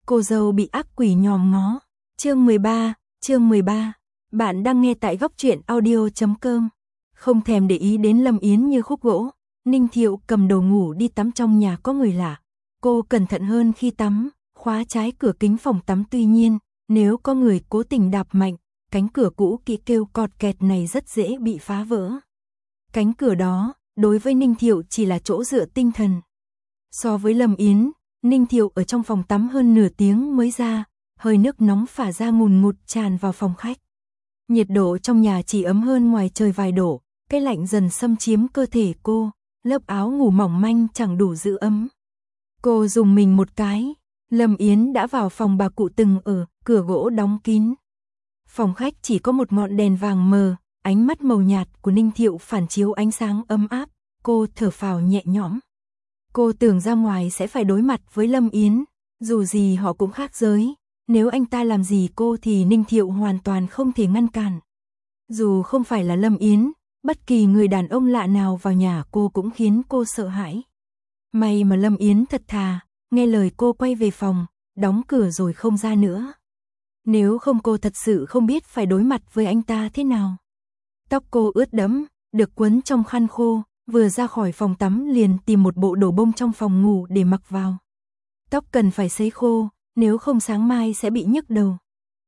Cô dâu bị ác quỷ nhòm ngó. Chương 13. Bạn đang nghe tại góc truyện audio.com. Không thèm để ý đến Lâm Yến như khúc gỗ, Ninh Thiệu cầm đồ ngủ đi tắm trong nhà có người lạ. Cô cẩn thận hơn khi tắm, khóa trái cửa kính phòng tắm, tuy nhiên, nếu có người cố tình đạp mạnh, cánh cửa cũ kỹ kêu cọt kẹt này rất dễ bị phá vỡ. Cánh cửa đó, đối với Ninh Thiệu chỉ là chỗ dựa tinh thần. So với Lâm Yến, Ninh Thiệu ở trong phòng tắm hơn nửa tiếng mới ra, hơi nước nóng phả ra ngùn ngụt tràn vào phòng khách. Nhiệt độ trong nhà chỉ ấm hơn ngoài trời vài độ, cái lạnh dần xâm chiếm cơ thể cô, lớp áo ngủ mỏng manh chẳng đủ giữ ấm. Cô dùng mình một cái, Lâm Yến đã vào phòng bà cụ từng ở, cửa gỗ đóng kín. Phòng khách chỉ có một ngọn đèn vàng mờ, ánh mắt màu nhạt của Ninh Thiệu phản chiếu ánh sáng ấm áp, cô thở phào nhẹ nhõm. Cô tưởng ra ngoài sẽ phải đối mặt với Lâm Yến, dù gì họ cũng khác giới, nếu anh ta làm gì cô thì Ninh Thiệu hoàn toàn không thể ngăn cản. Dù không phải là Lâm Yến, bất kỳ người đàn ông lạ nào vào nhà cô cũng khiến cô sợ hãi. May mà Lâm Yến thật thà, nghe lời cô quay về phòng, đóng cửa rồi không ra nữa. Nếu không cô thật sự không biết phải đối mặt với anh ta thế nào. Tóc cô ướt đẫm, được quấn trong khăn khô, vừa ra khỏi phòng tắm liền tìm một bộ đồ bông trong phòng ngủ để mặc vào. Tóc cần phải sấy khô, nếu không sáng mai sẽ bị nhức đầu.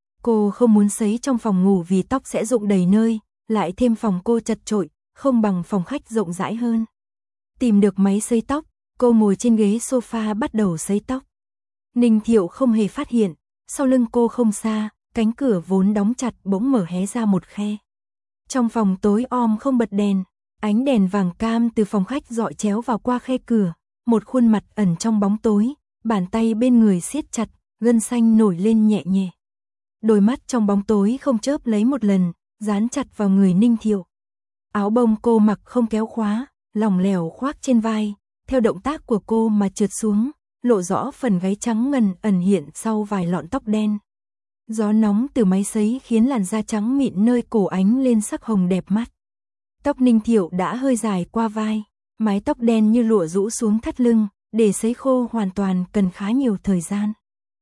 Cô không muốn sấy trong phòng ngủ vì tóc sẽ rụng đầy nơi, lại thêm phòng cô chật chội, không bằng phòng khách rộng rãi hơn. Tìm được máy sấy tóc, cô ngồi trên ghế sofa bắt đầu sấy tóc. Ninh Thiệu không hề phát hiện, sau lưng cô không xa, cánh cửa vốn đóng chặt bỗng mở hé ra một khe. Trong phòng tối om không bật đèn, ánh đèn vàng cam từ phòng khách rọi chéo vào qua khe cửa, một khuôn mặt ẩn trong bóng tối, bàn tay bên người siết chặt, gân xanh nổi lên nhẹ nhẹ. Đôi mắt trong bóng tối không chớp lấy một lần, dán chặt vào người Ninh Thiệu. Áo bông cô mặc không kéo khóa, lỏng lẻo khoác trên vai, theo động tác của cô mà trượt xuống, lộ rõ phần gáy trắng ngần ẩn hiện sau vài lọn tóc đen. Gió nóng từ máy sấy khiến làn da trắng mịn nơi cổ ánh lên sắc hồng đẹp mắt. Tóc Ninh Thiệu đã hơi dài qua vai, mái tóc đen như lụa rũ xuống thắt lưng, để sấy khô hoàn toàn cần khá nhiều thời gian.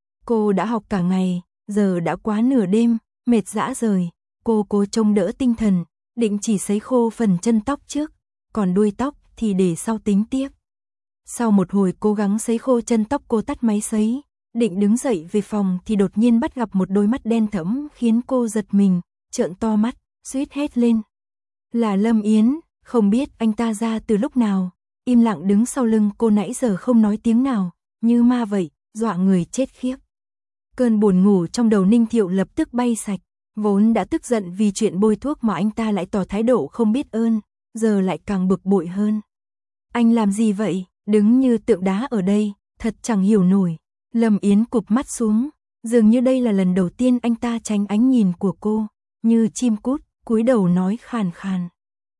Cô đã học cả ngày, giờ đã quá nửa đêm, mệt rã rời, cô cố trông đỡ tinh thần, định chỉ sấy khô phần chân tóc trước, còn đuôi tóc thì để sau tính tiếp. Sau một hồi cố gắng sấy khô chân tóc, cô tắt máy sấy, định đứng dậy về phòng thì đột nhiên bắt gặp một đôi mắt đen thẫm khiến cô giật mình, trợn to mắt, suýt hét lên. Là Lâm Yến, không biết anh ta ra từ lúc nào, im lặng đứng sau lưng cô nãy giờ không nói tiếng nào, như ma vậy, dọa người chết khiếp. Cơn buồn ngủ trong đầu Ninh Thiệu lập tức bay sạch, vốn đã tức giận vì chuyện bôi thuốc mà anh ta lại tỏ thái độ không biết ơn, giờ lại càng bực bội hơn. Anh làm gì vậy, đứng như tượng đá ở đây, thật chẳng hiểu nổi. Lâm Yến cụp mắt xuống, dường như đây là lần đầu tiên anh ta tránh ánh nhìn của cô, như chim cút, cúi đầu nói khàn khàn.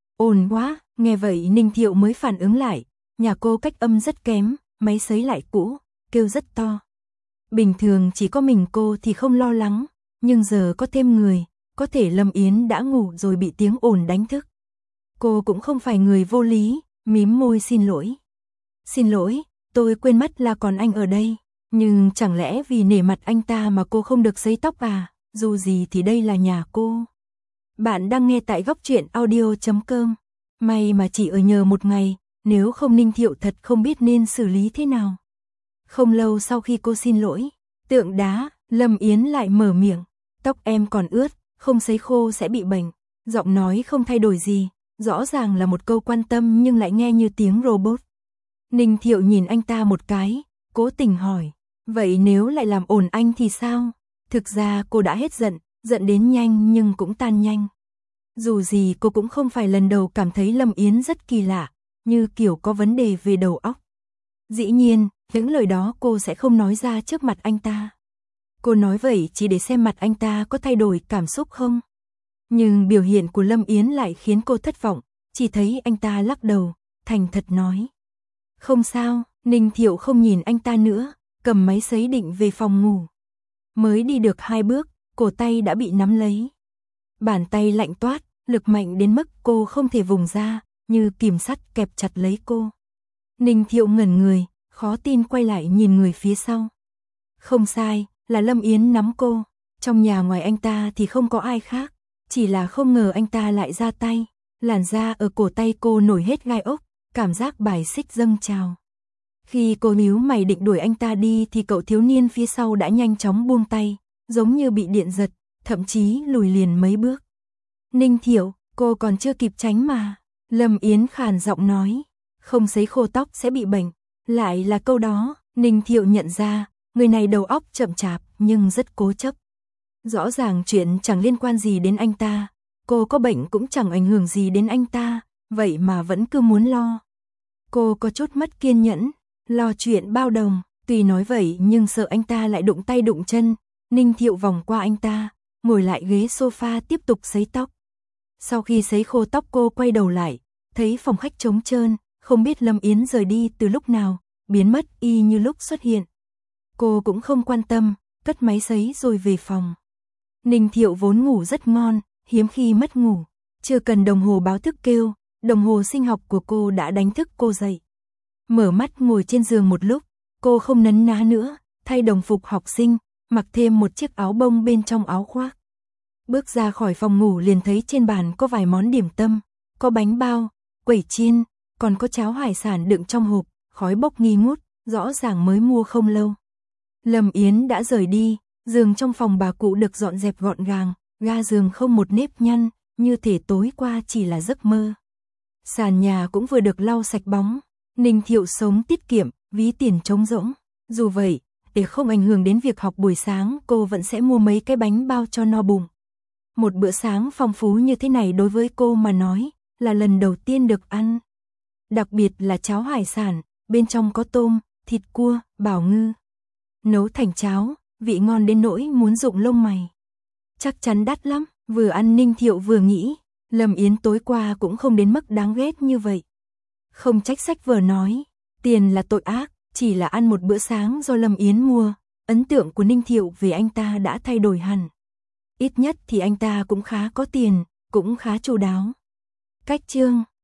Ồn quá, nghe vậy Ninh Thiệu mới phản ứng lại, nhà cô cách âm rất kém, máy sấy lại cũ, kêu rất to. Bình thường chỉ có mình cô thì không lo lắng, nhưng giờ có thêm người, có thể Lâm Yến đã ngủ rồi bị tiếng ồn đánh thức. Cô cũng không phải người vô lý, mím môi xin lỗi. Xin lỗi, tôi quên mất là còn anh ở đây, nhưng chẳng lẽ vì nể mặt anh ta mà cô không được sấy tóc à, dù gì thì đây là nhà cô. Bạn đang nghe tại góc truyện audio.com. May mà chỉ ở nhờ một ngày, nếu không Ninh Thiệu thật không biết nên xử lý thế nào. Không lâu sau khi cô xin lỗi, tượng đá, Lâm Yến lại mở miệng. Tóc em còn ướt, không sấy khô sẽ bị bệnh. Giọng nói không thay đổi gì, rõ ràng là một câu quan tâm nhưng lại nghe như tiếng robot. Ninh Thiệu nhìn anh ta một cái, cố tình hỏi. Vậy nếu lại làm ổn anh thì sao? Thực ra cô đã hết giận, giận đến nhanh nhưng cũng tan nhanh. Dù gì cô cũng không phải lần đầu cảm thấy Lâm Yến rất kỳ lạ, như kiểu có vấn đề về đầu óc. Dĩ nhiên, những lời đó cô sẽ không nói ra trước mặt anh ta. Cô nói vậy chỉ để xem mặt anh ta có thay đổi cảm xúc không. Nhưng biểu hiện của Lâm Yến lại khiến cô thất vọng, chỉ thấy anh ta lắc đầu, thành thật nói. Không sao, Ninh Thiệu không nhìn anh ta nữa, cầm máy sấy định về phòng ngủ. Mới đi được 2 bước, cổ tay đã bị nắm lấy. Bàn tay lạnh toát, lực mạnh đến mức cô không thể vùng ra, như kìm sắt kẹp chặt lấy cô. Ninh Thiệu ngẩn người, khó tin quay lại nhìn người phía sau. Không sai, là Lâm Yến nắm cô. Trong nhà ngoài anh ta thì không có ai khác. Chỉ là không ngờ anh ta lại ra tay. Làn da ở cổ tay cô nổi hết gai ốc, cảm giác bài xích dâng trào. Khi cô nhíu mày định đuổi anh ta đi thì cậu thiếu niên phía sau đã nhanh chóng buông tay, giống như bị điện giật, thậm chí lùi liền mấy bước. Ninh Thiệu, cô còn chưa kịp tránh mà. Lâm Yến khàn giọng nói, không sấy khô tóc sẽ bị bệnh. Lại là câu đó, Ninh Thiệu nhận ra, người này đầu óc chậm chạp nhưng rất cố chấp. Rõ ràng chuyện chẳng liên quan gì đến anh ta, cô có bệnh cũng chẳng ảnh hưởng gì đến anh ta, vậy mà vẫn cứ muốn lo. Cô có chút mất kiên nhẫn, lo chuyện bao đồng, tuy nói vậy nhưng sợ anh ta lại đụng tay đụng chân. Ninh Thiệu vòng qua anh ta, ngồi lại ghế sofa tiếp tục sấy tóc. Sau khi sấy khô tóc cô quay đầu lại, thấy phòng khách trống trơn, không biết Lâm Yến rời đi từ lúc nào, biến mất y như lúc xuất hiện. Cô cũng không quan tâm, cất máy sấy rồi về phòng. Ninh Thiệu vốn ngủ rất ngon, hiếm khi mất ngủ, chưa cần đồng hồ báo thức kêu, đồng hồ sinh học của cô đã đánh thức cô dậy. Mở mắt ngồi trên giường một lúc, cô không nấn ná nữa, thay đồng phục học sinh, mặc thêm một chiếc áo bông bên trong áo khoác. Bước ra khỏi phòng ngủ liền thấy trên bàn có vài món điểm tâm, có bánh bao, quẩy chiên, còn có cháo hải sản đựng trong hộp, khói bốc nghi ngút, rõ ràng mới mua không lâu. Lâm Yến đã rời đi, giường trong phòng bà cụ được dọn dẹp gọn gàng, ga giường không một nếp nhăn, như thể tối qua chỉ là giấc mơ. Sàn nhà cũng vừa được lau sạch bóng. Ninh Thiệu sống tiết kiệm, ví tiền trống rỗng. Dù vậy, để không ảnh hưởng đến việc học buổi sáng, cô vẫn sẽ mua mấy cái bánh bao cho no bụng. Một bữa sáng phong phú như thế này đối với cô mà nói, là lần đầu tiên được ăn. Đặc biệt là cháo hải sản, bên trong có tôm, thịt cua, bảo ngư. Nấu thành cháo, vị ngon đến nỗi muốn rụng lông mày. Chắc chắn đắt lắm, vừa ăn Ninh Thiệu vừa nghĩ, Lâm Yến tối qua cũng không đến mức đáng ghét như vậy. Không trách sách vở nói, tiền là tội ác, chỉ là ăn một bữa sáng do Lâm Yến mua, ấn tượng của Ninh Thiệu về anh ta đã thay đổi hẳn. Ít nhất thì anh ta cũng khá có tiền, cũng khá chu đáo. Cách chương